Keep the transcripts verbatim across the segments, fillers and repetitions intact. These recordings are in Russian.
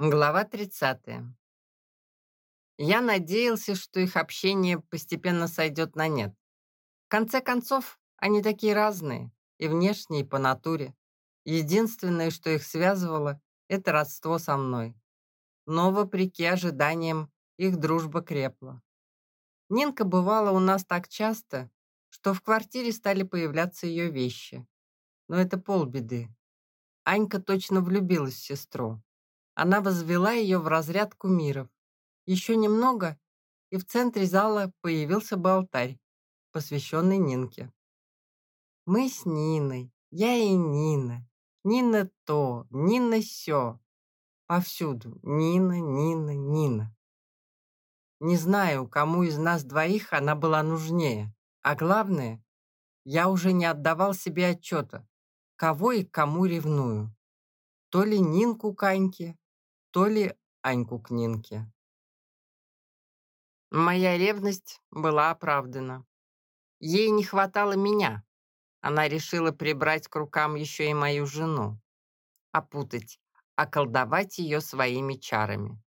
Глава тридцатая. Я надеялся, что их общение постепенно сойдет на нет. В конце концов, они такие разные, и внешне, и по натуре. Единственное, что их связывало, это родство со мной. Но, вопреки ожиданиям, их дружба крепла. Нинка бывала у нас так часто, что в квартире стали появляться ее вещи. Но это полбеды. Анька точно влюбилась в сестру. Она возвела ее в разряд кумиров. Еще немного, и в центре зала появился бы алтарь, посвященный Нинке. Мы с Ниной, я и Нина. Нина то, Нина сё. Повсюду Нина, Нина, Нина. Не знаю, кому из нас двоих она была нужнее. А главное, я уже не отдавал себе отчета, кого и к кому ревную. То ли Нинку к Аньке, то ли Аньку к Нинке. Моя ревность была оправдана. Ей не хватало меня. Она решила прибрать к рукам еще и мою жену. Опутать, околдовать ее своими чарами.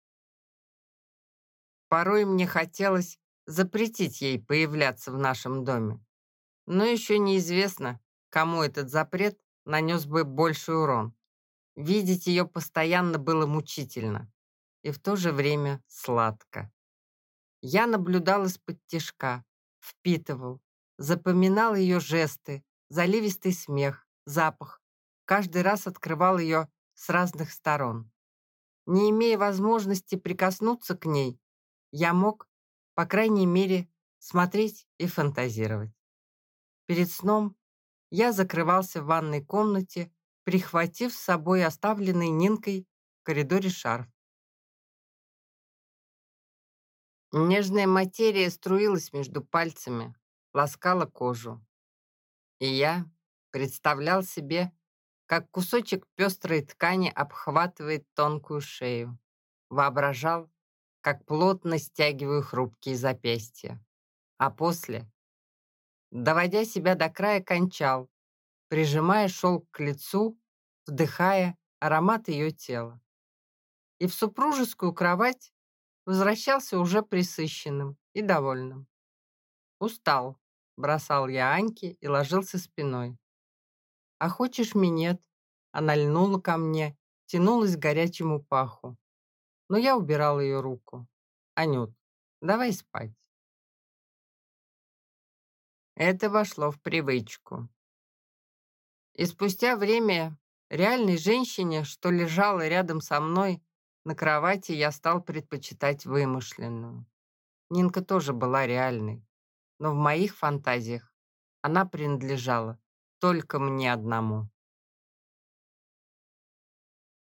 Порой мне хотелось запретить ей появляться в нашем доме. Но еще неизвестно, кому этот запрет нанес бы больший урон. Видеть ее постоянно было мучительно и в то же время сладко. Я наблюдал из-под тишка, впитывал, запоминал ее жесты, заливистый смех, запах. Каждый раз открывал ее с разных сторон. Не имея возможности прикоснуться к ней, я мог, по крайней мере, смотреть и фантазировать. Перед сном я закрывался в ванной комнате, прихватив с собой оставленный Нинкой в коридоре шарф. Нежная материя струилась между пальцами, ласкала кожу. И я представлял себе, как кусочек пестрой ткани обхватывает тонкую шею. Воображал, как плотно стягиваю хрупкие запястья. А после, доводя себя до края, кончал, прижимая шелк к лицу, вдыхая аромат ее тела. И в супружескую кровать возвращался уже пресыщенным и довольным. «Устал», — бросал я Аньке и ложился спиной. «А хочешь минет?» Она льнула ко мне, тянулась к горячему паху. Но я убирал ее руку. «Анют, давай спать». Это вошло в привычку. И спустя время реальной женщине, что лежала рядом со мной, на кровати я стал предпочитать вымышленную. Нинка тоже была реальной, но в моих фантазиях она принадлежала только мне одному.